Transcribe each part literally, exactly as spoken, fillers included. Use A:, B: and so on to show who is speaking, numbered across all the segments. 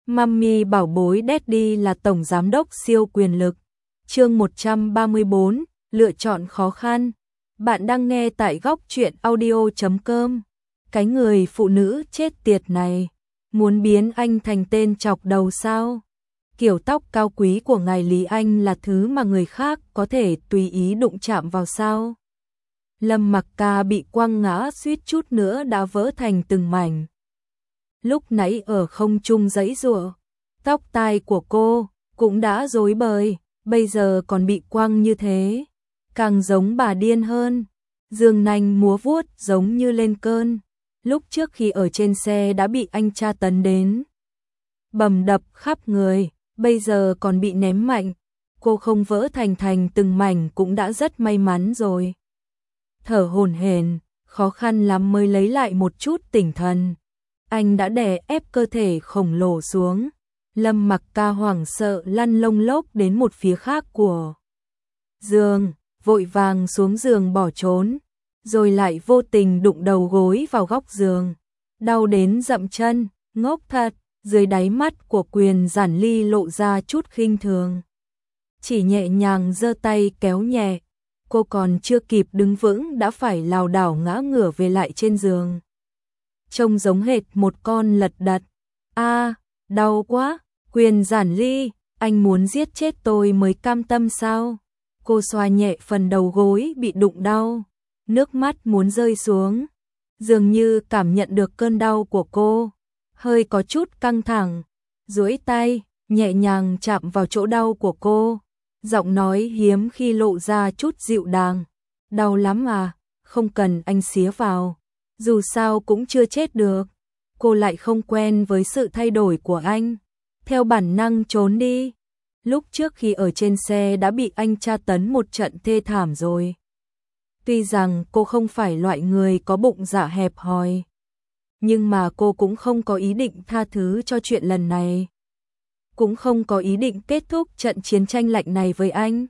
A: Mummy bảo bối Daddy là tổng giám đốc siêu quyền lực. Chương một trăm ba mươi bốn, lựa chọn khó khăn. Bạn đang nghe tại góc truyện audio chấm com. Cái người phụ nữ chết tiệt này, muốn biến anh thành tên chọc đầu sao? Kiểu tóc cao quý của ngài Lý Anh là thứ mà người khác có thể tùy ý đụng chạm vào sao? Lâm Mặc Ca bị quăng ngã suýt chút nữa đã vỡ thành từng mảnh. Lúc nãy ở không trung giãy giụa, tóc tai của cô cũng đã rối bời, bây giờ còn bị quăng như thế, càng giống bà điên hơn. Dương nanh múa vuốt giống như lên cơn. Lúc trước khi ở trên xe đã bị anh tra tấn đến bầm đập khắp người, bây giờ còn bị ném mạnh. Cô không vỡ thành thành từng mảnh cũng đã rất may mắn rồi. Thở hổn hển, khó khăn lắm mới lấy lại một chút tỉnh thần. Anh đã đè ép cơ thể khổng lồ xuống. Lâm Mặc Ca hoảng sợ lăn lông lốc đến một phía khác của giường, vội vàng xuống giường bỏ trốn, rồi lại vô tình đụng đầu gối vào góc giường. Đau đến dậm chân, ngốc thật. Dưới đáy mắt của Quyền Giản Ly lộ ra chút khinh thường. Chỉ nhẹ nhàng giơ tay kéo nhẹ, cô còn chưa kịp đứng vững đã phải lảo đảo ngã ngửa về lại trên giường. Trông giống hệt một con lật đật. A, đau quá. Quyền Giản Ly, anh muốn giết chết tôi mới cam tâm sao? Cô xoa nhẹ phần đầu gối bị đụng đau, nước mắt muốn rơi xuống. Dường như cảm nhận được cơn đau của cô, hơi có chút căng thẳng, duỗi tay nhẹ nhàng chạm vào chỗ đau của cô, giọng nói hiếm khi lộ ra chút dịu dàng. Đau lắm à, không cần anh xía vào, dù sao cũng chưa chết được. Cô lại không quen với sự thay đổi của anh, theo bản năng trốn đi. Lúc trước khi ở trên xe đã bị anh tra tấn một trận thê thảm rồi. Tuy rằng cô không phải loại người có bụng dạ hẹp hòi, nhưng mà cô cũng không có ý định tha thứ cho chuyện lần này, cũng không có ý định kết thúc trận chiến tranh lạnh này với anh.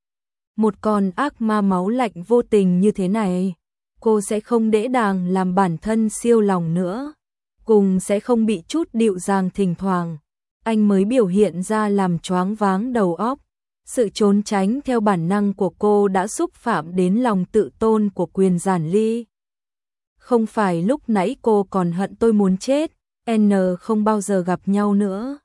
A: Một con ác ma máu lạnh vô tình như thế này, cô sẽ không dễ dàng làm bản thân siêu lòng nữa, cùng sẽ không bị chút điệu dàng thỉnh thoảng. Anh mới biểu hiện ra làm choáng váng đầu óc. Sự trốn tránh theo bản năng của cô đã xúc phạm đến lòng tự tôn của Quyền Giản Ly. Không phải lúc nãy cô còn hận tôi muốn chết, N không bao giờ gặp nhau nữa.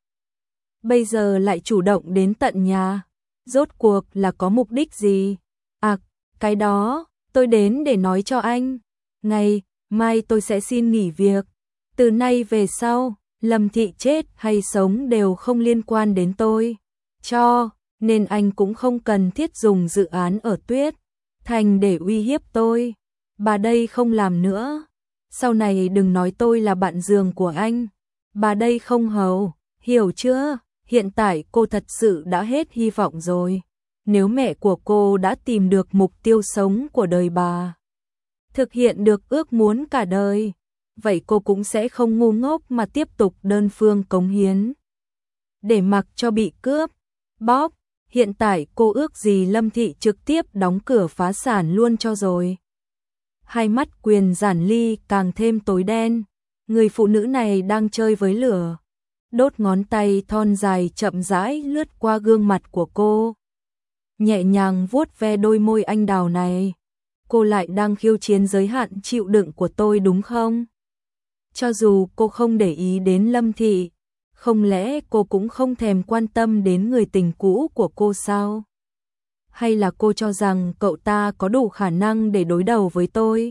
A: Bây giờ lại chủ động đến tận nhà, rốt cuộc là có mục đích gì? À, cái đó, tôi đến để nói cho anh. Ngày mai tôi sẽ xin nghỉ việc. Từ nay về sau, Lâm Thị chết hay sống đều không liên quan đến tôi. Cho nên anh cũng không cần thiết dùng dự án ở Tuyết Thành để uy hiếp tôi. Bà đây không làm nữa. Sau này đừng nói tôi là bạn giường của anh. Bà đây không hầu, hiểu chưa? Hiện tại cô thật sự đã hết hy vọng rồi. Nếu mẹ của cô đã tìm được mục tiêu sống của đời bà, thực hiện được ước muốn cả đời, vậy cô cũng sẽ không ngu ngốc mà tiếp tục đơn phương cống hiến, để mặc cho bị cướp, bóp. Hiện tại cô ước gì Lâm Thị trực tiếp đóng cửa phá sản luôn cho rồi. Hai mắt Quyền Giản Ly càng thêm tối đen. Người phụ nữ này đang chơi với lửa. Đốt ngón tay thon dài chậm rãi lướt qua gương mặt của cô, nhẹ nhàng vuốt ve đôi môi anh đào này. Cô lại đang khiêu chiến giới hạn chịu đựng của tôi đúng không? Cho dù cô không để ý đến Lâm Thị, không lẽ cô cũng không thèm quan tâm đến người tình cũ của cô sao? Hay là cô cho rằng cậu ta có đủ khả năng để đối đầu với tôi?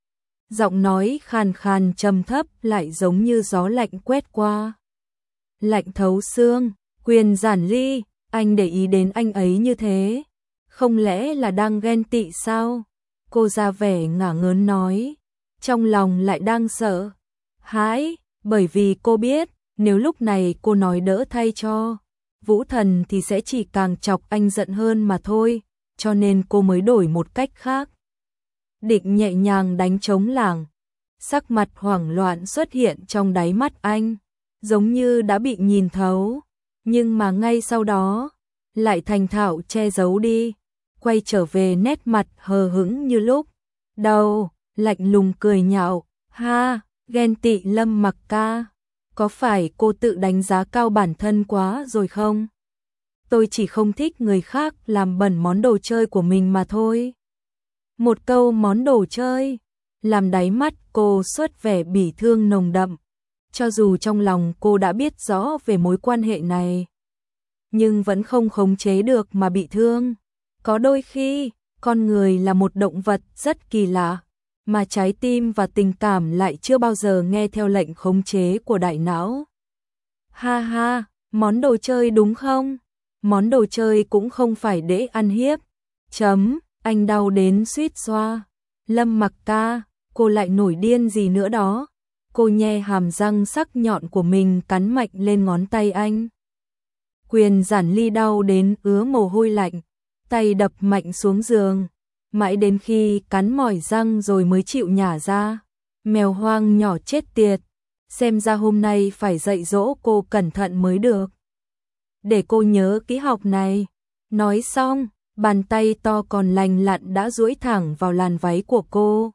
A: Giọng nói khàn khàn trầm thấp lại giống như gió lạnh quét qua, lạnh thấu xương. Quyền Giản Ly, anh để ý đến anh ấy như thế, không lẽ là đang ghen tị sao? Cô ra vẻ ngả ngớn nói, trong lòng lại đang sợ hãi, bởi vì cô biết nếu lúc này cô nói đỡ thay cho Vũ Thần thì sẽ chỉ càng chọc anh giận hơn mà thôi, cho nên cô mới đổi một cách khác. Định nhẹ nhàng đánh trống lảng. Sắc mặt hoảng loạn xuất hiện trong đáy mắt anh, giống như đã bị nhìn thấu, nhưng mà ngay sau đó lại thành thạo che giấu đi, quay trở về nét mặt hờ hững như lúc đầu, lạnh lùng cười nhạo, ha, ghen tị Lâm Mặc Ca. Có phải cô tự đánh giá cao bản thân quá rồi không? Tôi chỉ không thích người khác làm bẩn món đồ chơi của mình mà thôi. Một câu món đồ chơi, làm đáy mắt cô xuất vẻ bỉ thương nồng đậm. Cho dù trong lòng cô đã biết rõ về mối quan hệ này, nhưng vẫn không khống chế được mà bị thương. Có đôi khi, con người là một động vật rất kỳ lạ, mà trái tim và tình cảm lại chưa bao giờ nghe theo lệnh khống chế của đại não. Ha ha, món đồ chơi đúng không? Món đồ chơi cũng không phải để ăn hiếp. Chấm, anh đau đến suýt xoa. Lâm Mặc ca, cô lại nổi điên gì nữa đó? Cô nhe hàm răng sắc nhọn của mình cắn mạnh lên ngón tay anh. Quyền Giản Ly đau đến ứa mồ hôi lạnh, tay đập mạnh xuống giường, mãi đến khi cắn mỏi răng rồi mới chịu nhả ra. Mèo hoang nhỏ chết tiệt, xem ra hôm nay phải dạy dỗ cô cẩn thận mới được. Để cô nhớ ký học này. Nói xong, bàn tay to còn lành lặn đã duỗi thẳng vào làn váy của cô.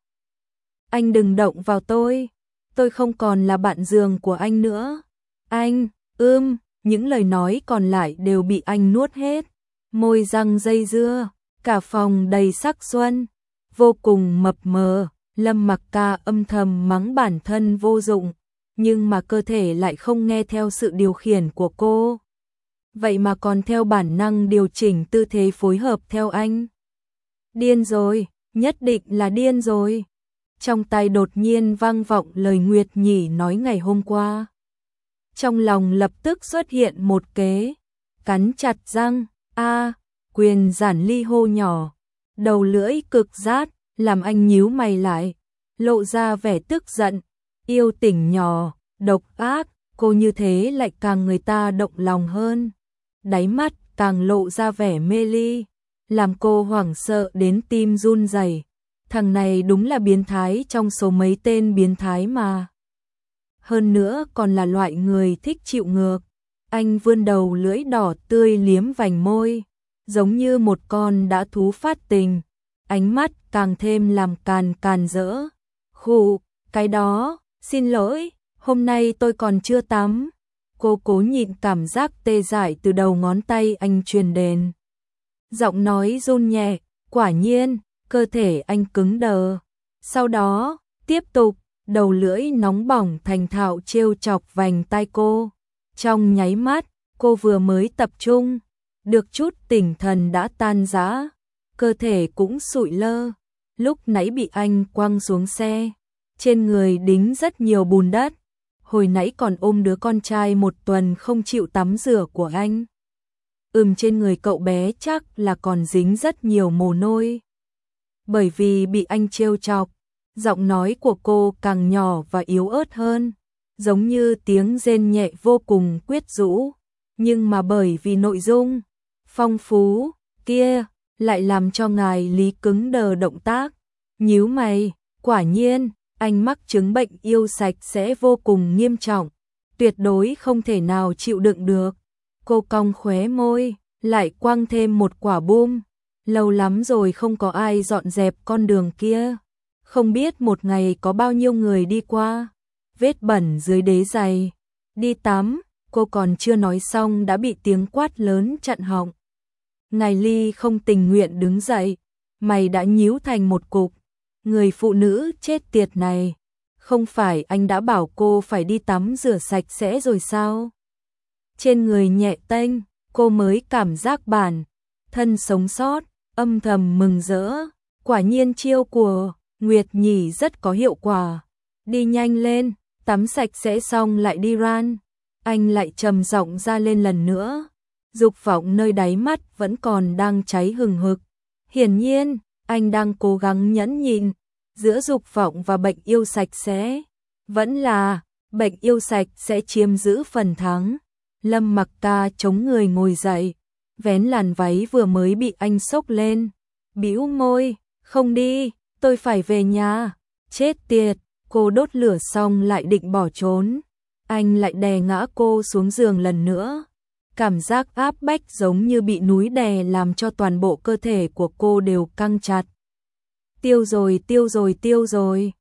A: Anh đừng động vào tôi, tôi không còn là bạn giường của anh nữa. Anh, ưm, những lời nói còn lại đều bị anh nuốt hết. Môi răng dây dưa, cả phòng đầy sắc xuân, vô cùng mập mờ. Lâm Mặc ca âm thầm mắng bản thân vô dụng, nhưng mà cơ thể lại không nghe theo sự điều khiển của cô. Vậy mà còn theo bản năng điều chỉnh tư thế phối hợp theo anh. Điên rồi, nhất định là điên rồi. Trong tai đột nhiên vang vọng lời Nguyệt Nhỉ nói ngày hôm qua. Trong lòng lập tức xuất hiện một kế, cắn chặt răng, a, Quyền Giản Ly hô nhỏ, đầu lưỡi cực rát, làm anh nhíu mày lại, lộ ra vẻ tức giận, yêu tỉnh nhỏ, độc ác, cô như thế lại càng người ta động lòng hơn. Đáy mắt càng lộ ra vẻ mê ly, làm cô hoảng sợ đến tim run rẩy. Thằng này đúng là biến thái trong số mấy tên biến thái mà. Hơn nữa còn là loại người thích chịu ngược. Anh vươn đầu lưỡi đỏ tươi liếm vành môi, giống như một con dã thú phát tình. Ánh mắt càng thêm làm càn càn rỡ. Khụ, cái đó, xin lỗi, hôm nay tôi còn chưa tắm. Cô cố nhịn cảm giác tê dại từ đầu ngón tay anh truyền đến. Giọng nói run nhẹ, quả nhiên, cơ thể anh cứng đờ. Sau đó, tiếp tục, đầu lưỡi nóng bỏng thành thạo trêu chọc vành tai cô. Trong nháy mắt, cô vừa mới tập trung, được chút tỉnh thần đã tan rã, cơ thể cũng sụi lơ. Lúc nãy bị anh quăng xuống xe, trên người đính rất nhiều bùn đất. Hồi nãy còn ôm đứa con trai một tuần không chịu tắm rửa của anh. Ừm, trên người cậu bé chắc là còn dính rất nhiều mồ nôi. Bởi vì bị anh trêu chọc, giọng nói của cô càng nhỏ và yếu ớt hơn, giống như tiếng rên nhẹ vô cùng quyến rũ, nhưng mà bởi vì nội dung phong phú kia lại làm cho ngài Lý cứng đờ động tác, nhíu mày, quả nhiên anh mắc chứng bệnh yêu sạch sẽ vô cùng nghiêm trọng, tuyệt đối không thể nào chịu đựng được. Cô cong khóe môi, lại quăng thêm một quả bom. Lâu lắm rồi không có ai dọn dẹp con đường kia, không biết một ngày có bao nhiêu người đi qua. Vết bẩn dưới đế giày. Đi tắm, cô còn chưa nói xong đã bị tiếng quát lớn chặn họng. Ngài Ly không tình nguyện đứng dậy, mày đã nhíu thành một cục. Người phụ nữ chết tiệt này, không phải anh đã bảo cô phải đi tắm rửa sạch sẽ rồi sao? Trên người nhẹ tênh, cô mới cảm giác bản thân sống sót, âm thầm mừng rỡ. Quả nhiên chiêu của Nguyệt Nhỉ rất có hiệu quả. Đi nhanh lên, tắm sạch sẽ xong lại đi ran. Anh lại trầm giọng ra lên lần nữa. Dục vọng nơi đáy mắt vẫn còn đang cháy hừng hực. Hiển nhiên, anh đang cố gắng nhẫn nhịn. Giữa dục vọng và bệnh yêu sạch sẽ, vẫn là bệnh yêu sạch sẽ chiếm giữ phần thắng. Lâm Mặc ca chống người ngồi dậy, vén làn váy vừa mới bị anh xốc lên, bĩu môi, không đi, tôi phải về nhà. Chết tiệt, cô đốt lửa xong lại định bỏ trốn. Anh lại đè ngã cô xuống giường lần nữa. Cảm giác áp bách giống như bị núi đè làm cho toàn bộ cơ thể của cô đều căng chặt. Tiêu rồi, tiêu rồi, tiêu rồi.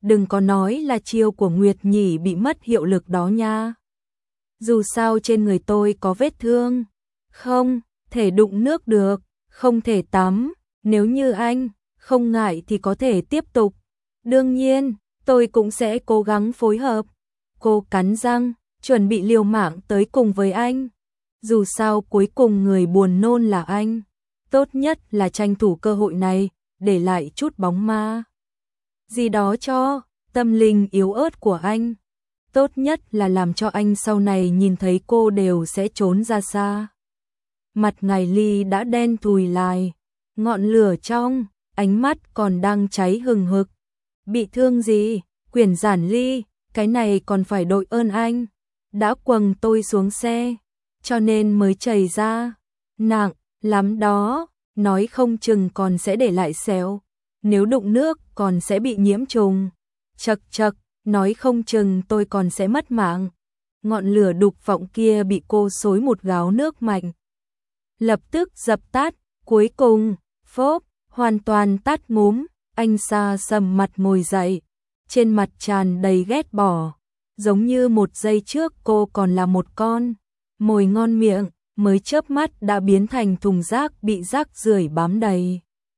A: đừng có nói là chiêu của Nguyệt Nhỉ bị mất hiệu lực đó nha. Dù sao trên người tôi có vết thương, không thể đụng nước được, không thể tắm, nếu như anh không ngại thì có thể tiếp tục. Đương nhiên, tôi cũng sẽ cố gắng phối hợp. Cô cắn răng, chuẩn bị liều mạng tới cùng với anh. Dù sao cuối cùng người buồn nôn là anh. Tốt nhất là tranh thủ cơ hội này, để lại chút bóng ma gì đó cho tâm linh yếu ớt của anh. Tốt nhất là làm cho anh sau này nhìn thấy cô đều sẽ trốn ra xa. Mặt Ngải Ly đã đen thùi lại, ngọn lửa trong ánh mắt còn đang cháy hừng hực. Bị thương gì? Quyển Giản Ly, cái này còn phải đội ơn anh. Đã quầng tôi xuống xe, cho nên mới chảy ra. Nặng lắm đó, nói không chừng còn sẽ để lại sẹo. Nếu đụng nước còn sẽ bị nhiễm trùng. Chật chật, nói không chừng tôi còn sẽ mất mạng. Ngọn lửa đục vọng kia bị cô xối một gáo nước mạnh. Lập tức dập tắt, cuối cùng, phốp, hoàn toàn tắt ngúm. Anh Sa sầm mặt ngồi dậy, trên mặt tràn đầy ghét bỏ. Giống như một giây trước cô còn là một con mồi ngon miệng, mới chớp mắt đã biến thành thùng rác bị rác rưởi bám đầy.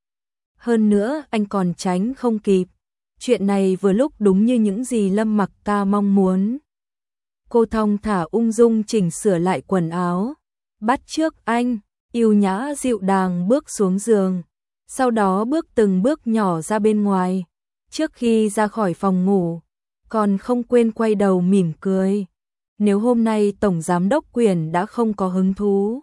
A: Hơn nữa anh còn tránh không kịp. Chuyện này vừa lúc đúng như những gì Lâm Mặc Ca mong muốn. Cô thong thả ung dung chỉnh sửa lại quần áo, bắt chước anh, yêu nhã dịu dàng bước xuống giường, sau đó bước từng bước nhỏ ra bên ngoài. Trước khi ra khỏi phòng ngủ, còn không quên quay đầu mỉm cười. Nếu hôm nay Tổng Giám đốc Quyền đã không có hứng thú,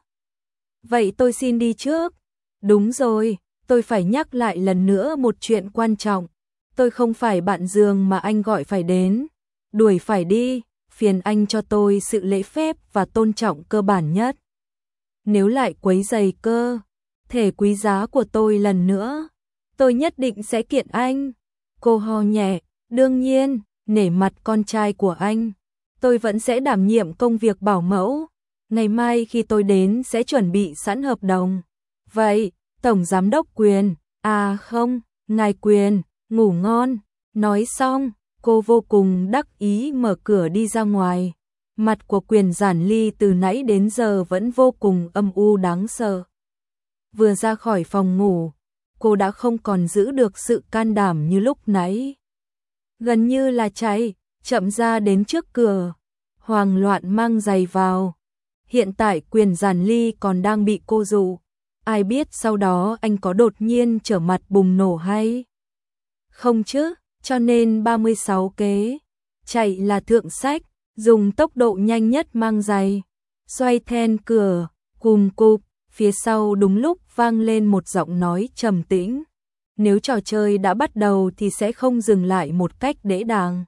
A: vậy tôi xin đi trước. Đúng rồi, tôi phải nhắc lại lần nữa một chuyện quan trọng. Tôi không phải bạn giường mà anh gọi phải đến. Đuổi phải đi, phiền anh cho tôi sự lễ phép và tôn trọng cơ bản nhất. Nếu lại quấy rầy cơ thể quý giá của tôi lần nữa, tôi nhất định sẽ kiện anh. Cô ho nhẹ, đương nhiên, nể mặt con trai của anh, tôi vẫn sẽ đảm nhiệm công việc bảo mẫu. Ngày mai khi tôi đến sẽ chuẩn bị sẵn hợp đồng. Vậy, Tổng Giám đốc Quyền, à không, ngài Quyền, ngủ ngon. Nói xong, cô vô cùng đắc ý mở cửa đi ra ngoài. Mặt của Quyền Giản Ly từ nãy đến giờ vẫn vô cùng âm u đáng sợ. Vừa ra khỏi phòng ngủ, cô đã không còn giữ được sự can đảm như lúc nãy. Gần như là chạy, chậm ra đến trước cửa, hoang loạn mang giày vào. Hiện tại Quyền Giản Ly còn đang bị cô dụ. Ai biết sau đó anh có đột nhiên trở mặt bùng nổ hay không chứ, cho nên ba mươi sáu kế. Chạy là thượng sách, dùng tốc độ nhanh nhất mang giày. Xoay then cửa, cùm cụp, phía sau đúng lúc vang lên một giọng nói trầm tĩnh. Nếu trò chơi đã bắt đầu thì sẽ không dừng lại một cách đễ đàng.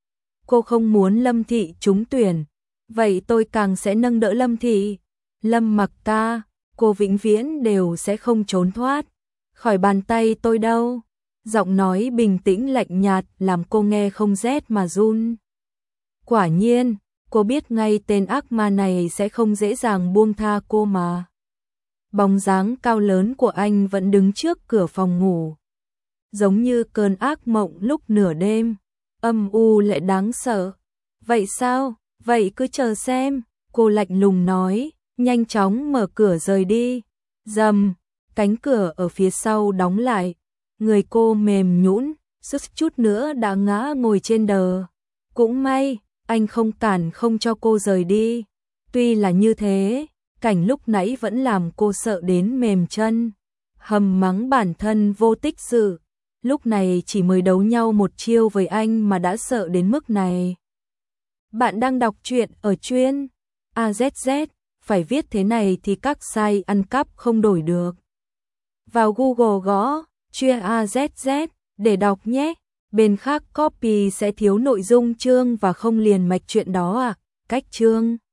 A: Cô không muốn Lâm Thị trúng tuyển, vậy tôi càng sẽ nâng đỡ Lâm Thị. Lâm Mặc Ca, cô vĩnh viễn đều sẽ không trốn thoát khỏi bàn tay tôi đâu. Giọng nói bình tĩnh lạnh nhạt làm cô nghe không rét mà run. Quả nhiên, cô biết ngay tên ác ma này sẽ không dễ dàng buông tha cô mà. Bóng dáng cao lớn của anh vẫn đứng trước cửa phòng ngủ, giống như cơn ác mộng lúc nửa đêm, âm u lại đáng sợ. Vậy sao? Vậy cứ chờ xem, cô lạnh lùng nói, nhanh chóng mở cửa rời đi. Rầm, cánh cửa ở phía sau đóng lại, người cô mềm nhũn, suýt chút nữa đã ngã ngồi trên đờ. Cũng may, anh không cản không cho cô rời đi. Tuy là như thế, cảnh lúc nãy vẫn làm cô sợ đến mềm chân, hầm mắng bản thân vô tích sự. Lúc này chỉ mới đấu nhau một chiêu với anh mà đã sợ đến mức này. Bạn đang đọc truyện ở chuyên a zét zét, phải viết thế này thì các site ăn cắp không đổi được. Vào Google gõ chuyên a zét zét để đọc nhé. Bên khác copy sẽ thiếu nội dung chương và không liền mạch chuyện đó à. Cách chương